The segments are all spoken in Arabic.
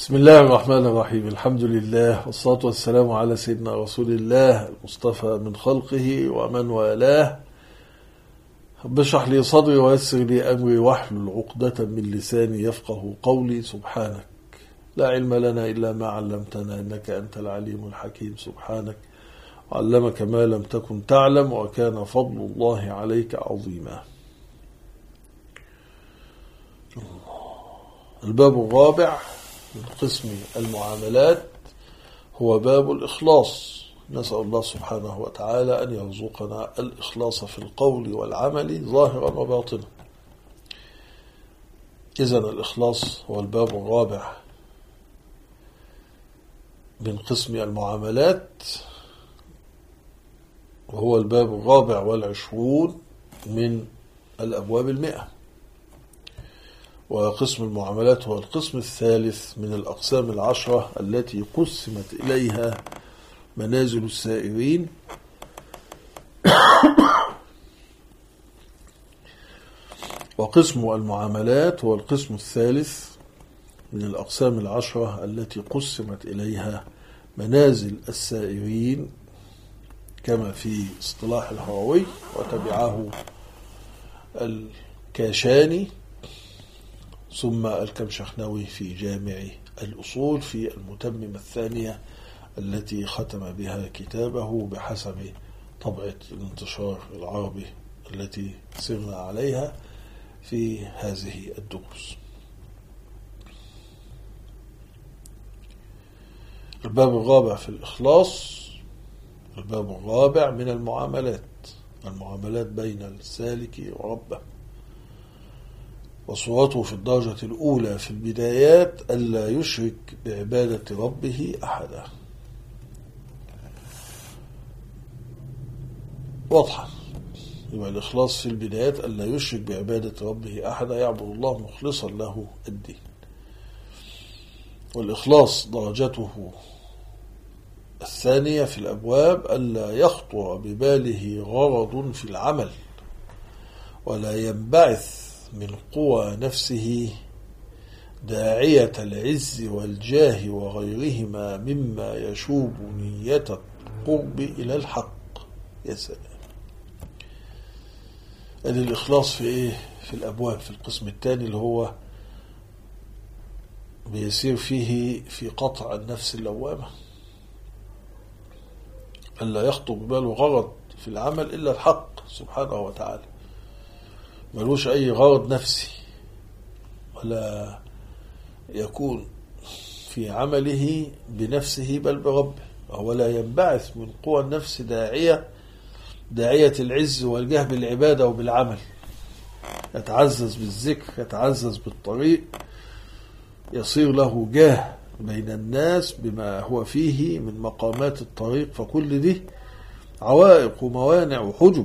بسم الله الرحمن الرحيم. الحمد لله والصلاة والسلام على سيدنا رسول الله المصطفى من خلقه ومن والاه. رب اشرح لي صدري ويسر لي أمري واحلل عقدة من لساني يفقه قولي. سبحانك لا علم لنا إلا ما علمتنا إنك أنت العليم الحكيم. سبحانك علمك ما لم تكن تعلم وكان فضل الله عليك عظيما. الباب الرابع من قسم المعاملات هو باب الإخلاص. نسأل الله سبحانه وتعالى أن يرزقنا الإخلاص في القول والعمل ظاهرا وباطنا. إذن الإخلاص هو الباب الرابع من قسم المعاملات، وهو الباب الرابع والعشرون من الأبواب 100. وقسم المعاملات هو القسم الثالث من الأقسام 10 التي قسمت إليها منازل السائرين. وقسم المعاملات هو القسم الثالث من الأقسام 10 التي قسمت إليها منازل السائرين كما في اصطلاح الهروي، وتبعه الكاشاني ثم الكمشخنوي في جامع الأصول في المتممة الثانية التي ختم بها كتابه بحسب طبعة الانتشار العربي التي سرنا عليها في هذه الدروس. الباب الرابع في الإخلاص الباب الرابع من المعاملات بين السالك وربه. وصورته في الدرجة الأولى في البدايات ألا يشرك بعبادة ربه أحدا. واضحة، يبقى الإخلاص في البدايات ألا يشرك بعبادة ربه أحدا، يعبد الله مخلصا له الدين. والإخلاص درجته الثانية في الأبواب ألا يخطر بباله غرض في العمل، ولا ينبعث من قوى نفسه داعية العز والجاه وغيرهما مما يشوب نية القرب إلى الحق. يا سلام. الإخلاص في إيه؟ في الأبواب، في القسم الثاني اللي هو بيسير فيه في قطع النفس اللوامة. ألا يخطر بباله غرض في العمل إلا الحق سبحانه وتعالى، ملوش أي غرض نفسي، ولا يكون في عمله بنفسه بل بربه، ولا ينبعث من قوى النفس داعية العز والجاه بالعبادة وبالعمل. يتعزز بالذكر، يتعزز بالطريق، يصير له جاه بين الناس بما هو فيه من مقامات الطريق، فكل دي عوائق وموانع وحجب.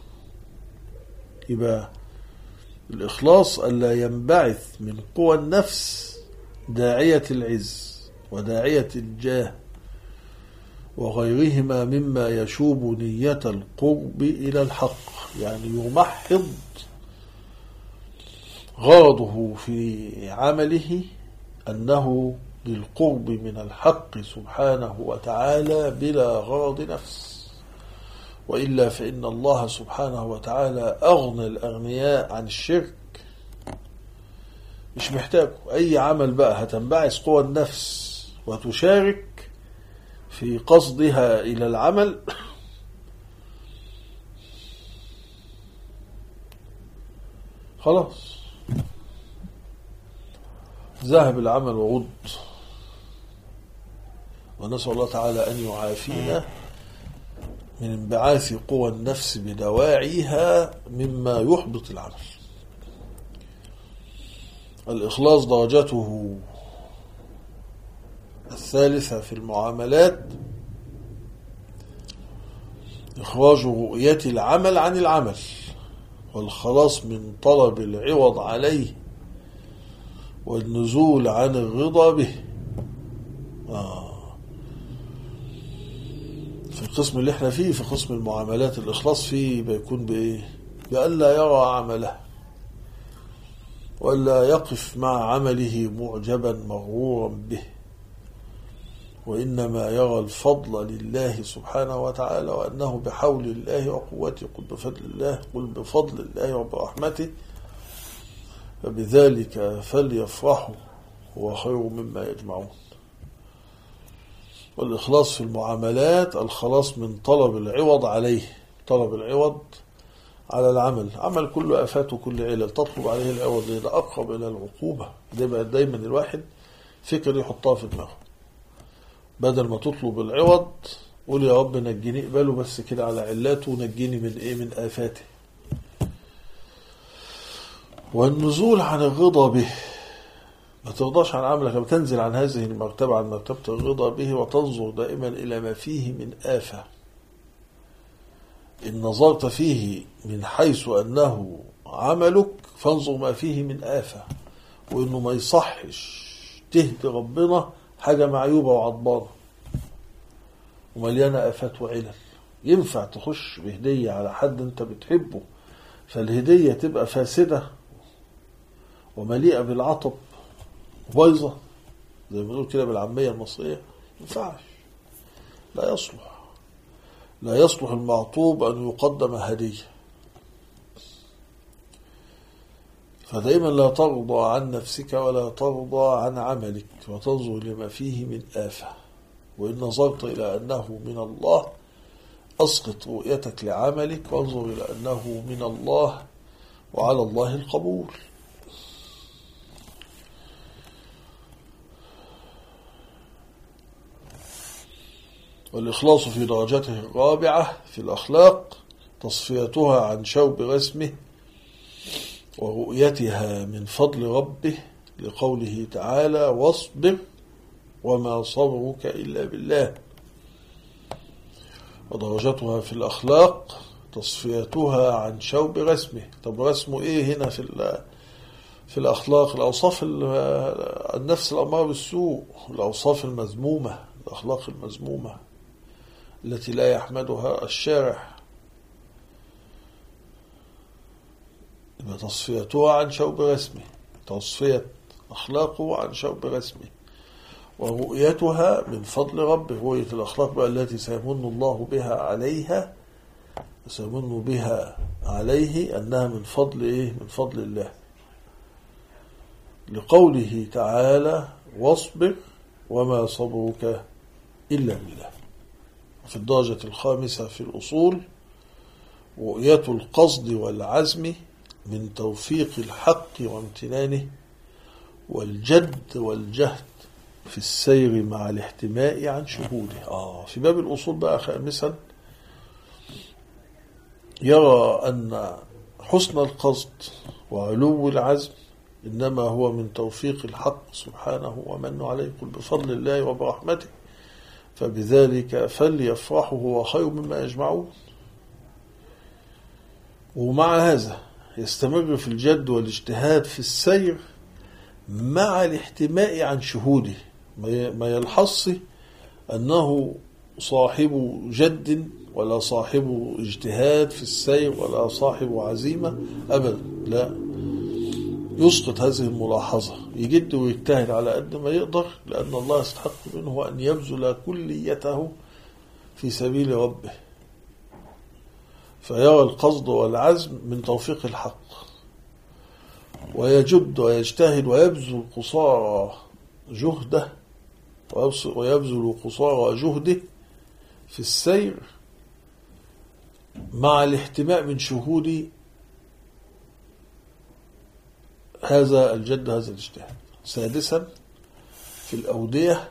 يبقى الإخلاص ألا ينبعث من قوى النفس داعية العز وداعية الجاه وغيرهما مما يشوب نية القرب إلى الحق، يعني يمحض غرضه في عمله أنه للقرب من الحق سبحانه وتعالى بلا غرض نفس. وإلا فإن الله سبحانه وتعالى أغنى الأغنياء عن الشرك، مش محتاج أي عمل بقى هتنبعث قوى النفس وتشارك في قصدها إلى العمل، خلاص ذهب العمل ورد. ونسأل الله تعالى أن يعافينا من انبعاث قوى النفس بدواعيها مما يحبط العمل. الإخلاص درجته الثالثة في المعاملات إخراج رؤية العمل عن العمل، والخلاص من طلب العوض عليه، والنزول عن الرضا به. في القسم اللي احنا فيه، في قسم المعاملات، الإخلاص فيه بيكون بإيه؟ بأن لا يرى عمله، ولا يقف مع عمله معجبا مغرورا به، وإنما يرى الفضل لله سبحانه وتعالى، وأنه بحول الله وقوته، قل بفضل الله وبرحمته، فبذلك فليفرحوا هو خير مما يجمعون. والإخلاص في المعاملات الخلاص من طلب العوض عليه، طلب العوض على العمل، عمل كله آفات وكل علل، تطلب عليه العوض لأنه أقرب إلى العقوبة. دايما الواحد فكر يحطها في دماغه، بدل ما تطلب العوض قول يا رب نجيني، اقبله بس كده على علاته ونجيني من من آفاته. والنزول عن الرضا به، ما ترضاش عن عملك، لما تنزل عن هذه المرتبة، عن مرتبة الرضا به، وتنظر دائما إلى ما فيه من آفة. إن نظرت فيه من حيث أنه عملك فانظر ما فيه من آفة، وإنه ما يصحش تهدي ربنا حاجة معيوبة وعضبانة ومليانة آفات وعلل. ينفع تخش بهدية على حد أنت بتحبه فالهدية تبقى فاسدة ومليئة بالعطب وبايظة زي ما بنقول كده بالعامية المصرية؟ ينفعش، لا يصلح المعطوب أن يقدم هدية. فدائما لا ترضى عن نفسك ولا ترضى عن عملك، وتنظر لما فيه من آفة. وإن نظرت إلى أنه من الله أسقط رؤيتك لعملك، وانظر إلى أنه من الله وعلى الله القبول. والإخلاص في درجته الرابعة في الأخلاق تصفيتها عن شوب رسمه ورؤيتها من فضل ربه، لقوله تعالى واصبر وما صبرك إلا بالله. ودرجتها في الأخلاق تصفيتها عن شوب رسمه. طب رسمه إيه هنا في الأخلاق؟ الأوصاف النفس الأمارة بالسوء، الأوصاف المذمومة، الأخلاق المذمومة التي لا يحمدها الشارع. تصفيتها عن شوب رسمه، تصفية أخلاقه عن شوب رسمه. ورؤيتها من فضل ربه، رؤية الأخلاق بقى التي سيمن الله بها عليها، سيمن بها عليه أنها من فضل من فضل الله، لقوله تعالى واصبر وما صبرك إلا بالله. في الدرجة الخامسة في الأصول رؤية القصد والعزم من توفيق الحق وامتنانه، والجد والجهد في السير مع الاحتماء عن شهوده. في باب الأصول بقى خامسا يرى أن حسن القصد وعلو العزم إنما هو من توفيق الحق سبحانه ومنه عليه، قل بفضل الله وبرحمته فبذلك فليفرحوا هو خير مما يجمعون. ومع هذا يستمر في الجد والاجتهاد في السير مع الاحتماء عن شهوده، ما يلحظ أنه صاحب جد ولا صاحب اجتهاد في السير ولا صاحب عزيمة أبدا، لا، يسقط هذه الملاحظة، يجد ويجتهد على قد ما يقدر، لأن الله يستحق منه أن يبذل كليته في سبيل ربه. فيرى القصد والعزم من توفيق الحق، ويجد ويجتهد ويبذل قصارى جهده ويبذل قصارى جهده في السير مع الاحتماء من شهود هذا الجد هذا الاجتهاد. سادسا في الأودية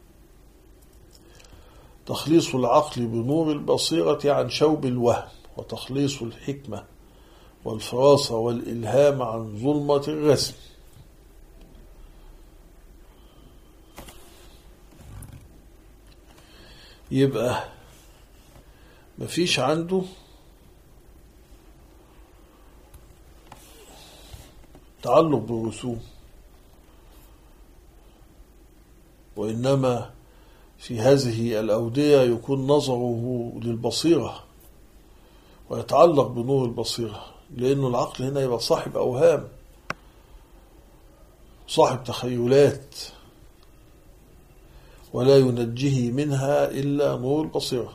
تخليص العقل بنور البصيرة عن شوب الوهم، وتخليص الحكمة والفراسة والإلهام عن ظلمة الرسم. يبقى مفيش عنده تعلق بالرسوم، وإنما في هذه الأودية يكون نظره للبصيرة ويتعلق بنور البصيرة، لأنه العقل هنا يبقى صاحب أوهام، صاحب تخيلات، ولا ينجيه منها إلا نور البصيرة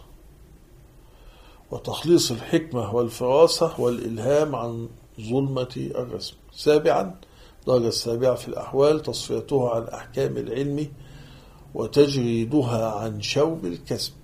وتخليص الحكمة والفراسة والإلهام عن ظلمة الرسم. سابعا، درجة السابعة في الأحوال تصفيتها عن أحكام العلم وتجريدها عن شوب الكسب.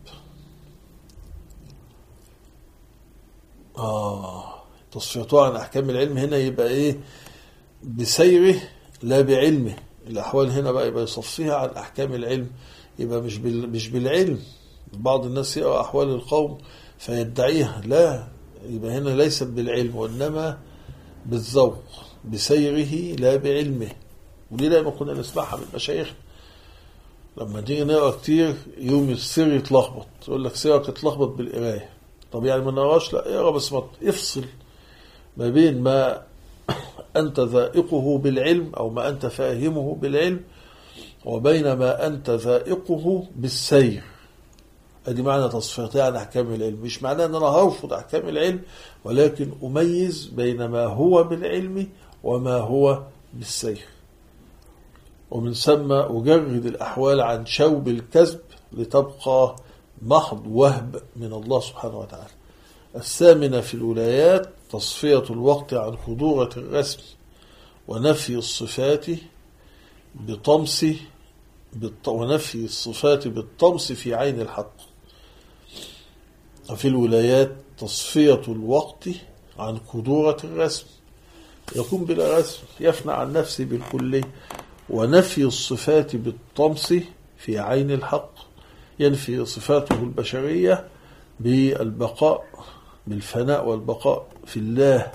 تصفيتها عن أحكام العلم هنا يبقى إيه؟ بسيره لا بعلمه. الأحوال هنا بقى يبقى يصفيها عن أحكام العلم، يبقى مش بالعلم. بعض الناس يقرأ أحوال القوم فيدعيها، لا، يبقى هنا ليست بالعلم وإنما بالذوق، بسيره لا بعلمه. ودي دايما كنا نسمعها من المشايخ لما تيجي نقرأ كتير يوم السر يتلخبط، يقول لك سيرك يتلخبط بالقراية. طب يعني ما نقراش؟ لا، اقرا بس افصل ما بين ما أنت ذائقه بالعلم أو ما أنت فاهمه بالعلم وبين ما أنت ذائقه بالسير. ادي معنى تصفيتها عن أحكام العلم. مش معناه أن أنا هرفض أحكام العلم، ولكن أميز بين ما هو بالعلم وما هو بالسير. ومن ثم أجرد الأحوال عن شوب الكذب لتبقى محض وهب من الله سبحانه وتعالى. الثامنة في الولايات تصفية الوقت عن خضورة الرسم ونفي الصفات بالطمس في عين الحق. وفي الولايات تصفية الوقت عن خضورة الرسم، يكون بلا رسم، يفنى عن نفسه بالكلي. ونفي الصفات بالطمس في عين الحق، ينفي صفاته البشرية بالبقاء، بالفناء والبقاء في الله.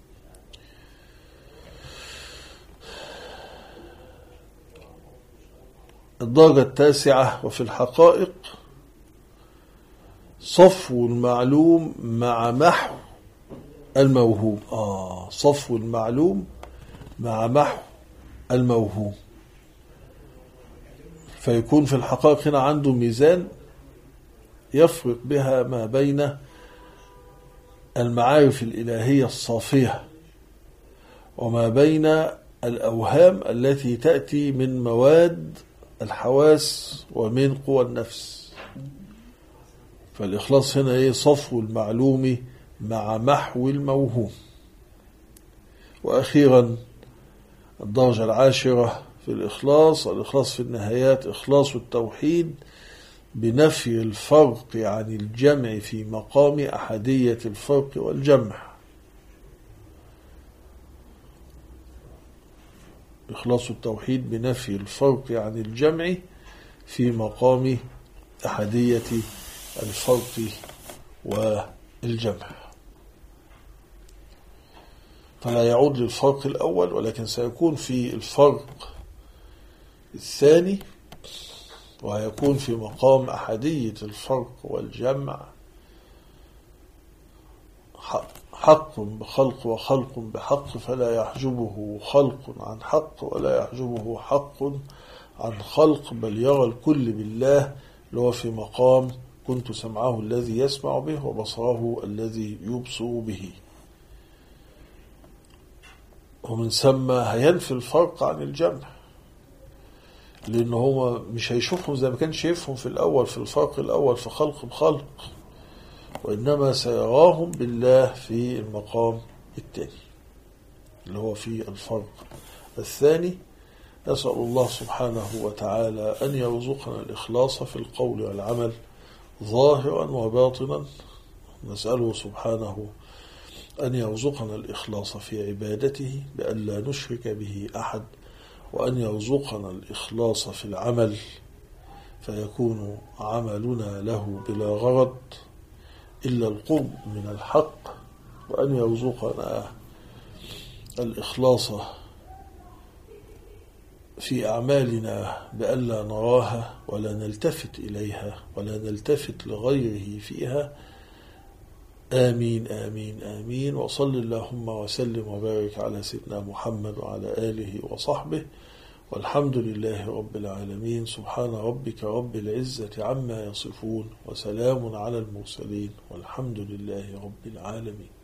الدرجة التاسعة وفي الحقائق صفو المعلوم مع محو الموهوم. صفو المعلوم مع محو الموهوم. فيكون في الحقائق هنا عنده ميزان يفرق بها ما بين المعارف الإلهية الصافية وما بين الأوهام التي تأتي من مواد الحواس ومن قوى النفس. فالإخلاص هنا صفو المعلوم مع محو الموهوم. وأخيرا الدرجة العاشرة في الإخلاص في النهايات إخلاص التوحيد بنفي الفرق عن الجمع في مقام أحدية الفرق والجمع. إخلاص التوحيد بنفي الفرق عن الجمع في مقام أحدية الفرق والجمع. فلا يعود للفرق الأول، ولكن سيكون في الفرق الثاني، وهيكون في مقام أحدية الفرق والجمع. حق بخلق وخلق بحق، فلا يحجبه خلق عن حق ولا يحجبه حق عن خلق، بل يرى الكل بالله، اللي هو في مقام كنت سمعه الذي يسمع به وبصره الذي يبصر به. ومن ثم هينفي الفرق عن الجمع، لأنه هو مش هيشوفهم زي ما كان شايفهم في الأول، في الفرق الأول في خلق بخلق، وإنما سيراهم بالله في المقام الثاني اللي هو في الفرق الثاني. نسأل الله سبحانه وتعالى أن يرزقنا الإخلاص في القول والعمل ظاهرا وباطنا. نسأله سبحانه أن يرزقنا الإخلاص في عبادته بأن لا نشرك به أحد، وأن يرزقنا الإخلاص في العمل فيكون عملنا له بلا غرض إلا القرب من الحق، وأن يرزقنا الإخلاص في أعمالنا بأن لا نراها ولا نلتفت إليها ولا نلتفت لغيره فيها. آمين آمين آمين. وصل اللهم وسلم وبارك على سيدنا محمد وعلى آله وصحبه، والحمد لله رب العالمين. سبحان ربك رب العزة عما يصفون، وسلام على المرسلين، والحمد لله رب العالمين.